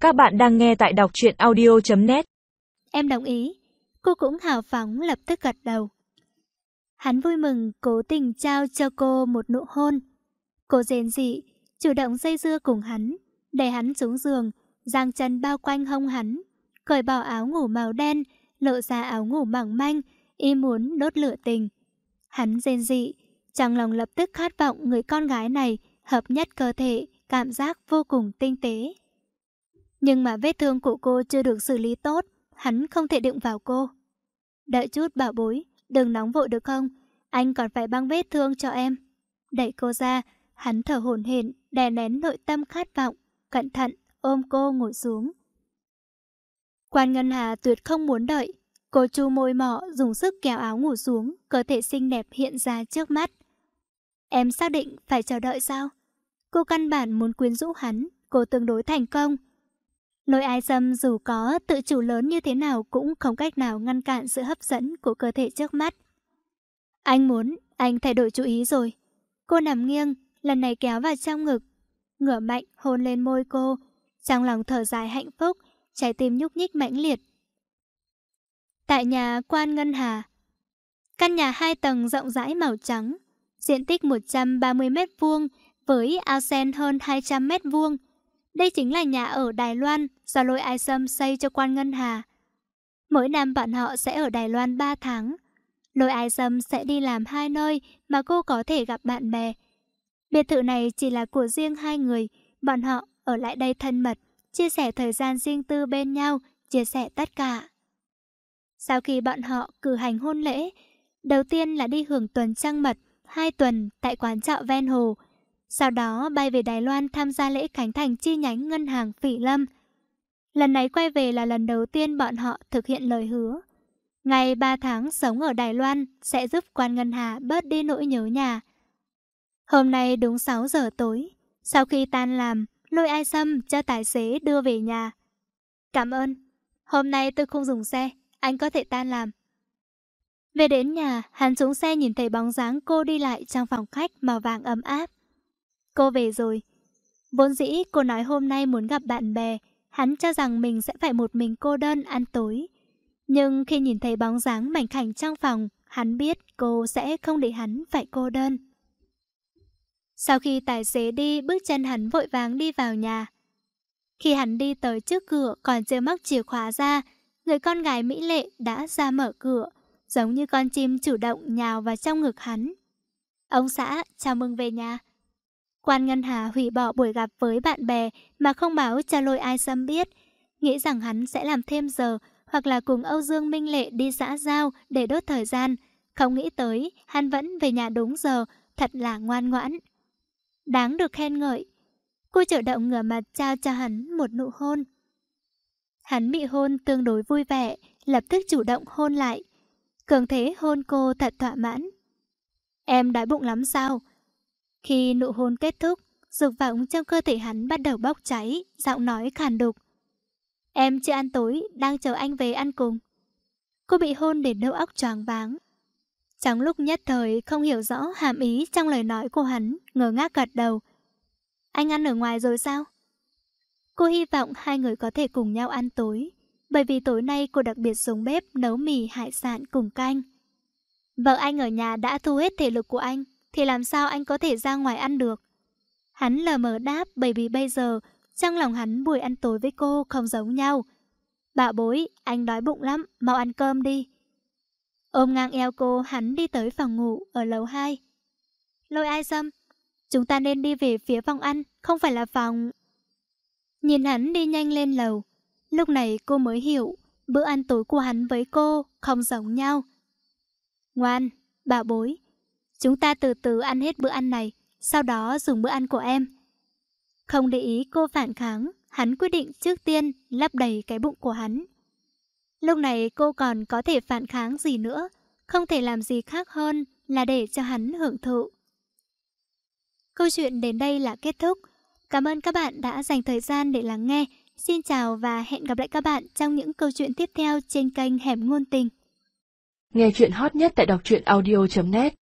Các bạn đang nghe tại đọc truyện audio.net. Em đồng ý. Cô cũng hào phóng lập tức gật đầu. Hắn vui mừng cố tình trao cho cô một nụ hôn. Cô rên rỉ, chủ động dây dưa cùng hắn, đẩy hắn xuống giường, giang chân bao quanh hông hắn, cởi bỏ áo ngủ màu đen, lộ ra áo ngủ mỏng manh, y muốn đốt lửa tình. Hắn rên rỉ, trong lòng lập tức khát vọng người con gái này hợp nhất cơ thể, cảm giác vô cùng tinh tế. Nhưng mà vết thương của cô chưa được xử lý tốt, hắn không thể đụng vào cô. Đợi chút bảo bối, đừng nóng vội được không? Anh còn phải băng vết thương cho em. Đẩy cô ra, hắn thở hổn hển, đè nén nội tâm khát vọng, cẩn thận ôm cô ngồi xuống. Quan Ngân Hà tuyệt không muốn đợi. Cô chu môi mỏ, dùng sức kéo áo ngủ xuống, cơ thể xinh đẹp hiện ra trước mắt. Em xác định phải chờ đợi sao? Cô căn bản muốn quyến rũ hắn, cô tương đối thành công. Lôi Ai Sâm dù có tự chủ lớn như thế nào cũng không cách nào ngăn cản sự hấp dẫn của cơ thể trước mắt. Anh thay đổi chủ ý rồi. Cô nằm nghiêng, lần này kéo vào trong ngực, ngửa mạnh hôn lên môi cô, trong lòng thở dài hạnh phúc, trái tim nhúc nhích mãnh liệt. Tại nhà Quan Ngân Hà, căn nhà 2 tầng rộng rãi màu trắng, diện tích 130 m² với ao sen hơn 200 m². Đây chính là nhà ở Đài Loan do Lôi Ai Sâm xây cho Quan Ngân Hà. Mỗi năm bọn họ sẽ ở Đài Loan 3 tháng. Lôi Ai Sâm sẽ đi làm 2 nơi mà cô có thể gặp bạn bè. Biệt thự này chỉ là của riêng 2 người, bọn họ ở lại đây thân mật, chia sẻ thời gian riêng tư bên nhau, chia sẻ tất cả. Sau khi bọn họ cử hành hôn lễ, đầu tiên là đi hưởng tuần trăng mật 2 tuần tại quán trọ ven hồ. Sau đó bay về Đài Loan tham gia lễ khánh thành chi nhánh ngân hàng Phỉ Lâm. Lần này quay về là lần đầu tiên bọn họ thực hiện lời hứa. Ngày 3 tháng sống ở Đài Loan sẽ giúp Quan Ngân Hà bớt đi nỗi nhớ nhà. Hôm nay đúng 6 giờ tối, sau khi tan làm, Lôi Ai Sâm cho tài xế đưa về nhà. Cảm ơn, hôm nay tôi không dùng xe, anh có thể tan làm. Về đến nhà, hắn xuống xe nhìn thấy bóng dáng cô đi lại trong phòng khách màu vàng ấm áp. Cô về rồi. Vốn dĩ cô nói hôm nay muốn gặp bạn bè, hắn cho rằng mình sẽ phải một mình cô đơn ăn tối. Nhưng khi nhìn thấy bóng dáng mảnh khảnh trong phòng, hắn biết cô sẽ không để hắn phải cô đơn. Sau khi tài xế đi, bước chân hắn vội vàng đi vào nhà. Khi hắn đi tới trước cửa còn chưa móc chìa khóa ra, người con gái mỹ lệ đã ra mở cửa, giống như con chim chủ động nhào vào trong ngực hắn. Ông xã, chào mừng về nhà. Quan Ngân Hà hủy bỏ buổi gặp với bạn bè mà không báo cho Lôi Ai Sâm biết, nghĩ rằng hắn sẽ làm thêm giờ hoặc là cùng Âu Dương Minh Lệ đi xã giao để đốt thời gian. Không nghĩ tới hắn vẫn về nhà đúng giờ, thật là ngoan ngoãn. Đáng được khen ngợi. Cô chủ động ngửa mặt trao cho hắn một nụ hôn. Hắn bị hôn tương đối vui vẻ, lập tức chủ động hôn lại. Cường thế hôn cô thật thỏa mãn. Em đói bụng lắm sao? Khi nụ hôn kết thúc, dục vọng trong cơ thể hắn bắt đầu bốc cháy, giọng nói khàn đục. Em chưa ăn tối, đang chờ anh về ăn cùng. Cô bị hôn đến đầu óc choáng váng. Trong lúc nhất thời không hiểu rõ hàm ý trong lời nói của hắn, ngơ ngác gật đầu. Anh ăn ở ngoài rồi sao? Cô hy vọng hai người có thể cùng nhau ăn tối, bởi vì tối nay cô đặc biệt xuống bếp nấu mì hải sản cùng canh. Vợ anh ở nhà đã thu hết thể lực của anh, thì làm sao anh có thể ra ngoài ăn được? Hắn lờ mờ đáp, bởi vì bây giờ trong lòng hắn buổi ăn tối với cô không giống nhau. Bảo bối, anh đói bụng lắm, mau ăn cơm đi. Ôm ngang eo cô, hắn đi tới phòng ngủ ở lầu 2. Lôi Ai Sâm, chúng ta nên đi về phía phòng ăn, không phải là phòng... Nhìn hắn đi nhanh lên lầu, lúc này cô mới hiểu bữa ăn tối của hắn với cô không giống nhau. Ngoan, bảo bối, chúng ta từ từ ăn hết bữa ăn này, sau đó dùng bữa ăn của em. Không để ý cô phản kháng, hắn quyết định trước tiên lấp đầy cái bụng của hắn. Lúc này cô còn có thể phản kháng gì nữa, không thể làm gì khác hơn là để cho hắn hưởng thụ. Câu chuyện đến đây là kết thúc. Cảm ơn các bạn đã dành thời gian để lắng nghe. Xin chào và hẹn gặp lại các bạn trong những câu chuyện tiếp theo trên kênh Hẻm Ngôn Tình. Nghe chuyện hot nhất tại đọc truyện audio.net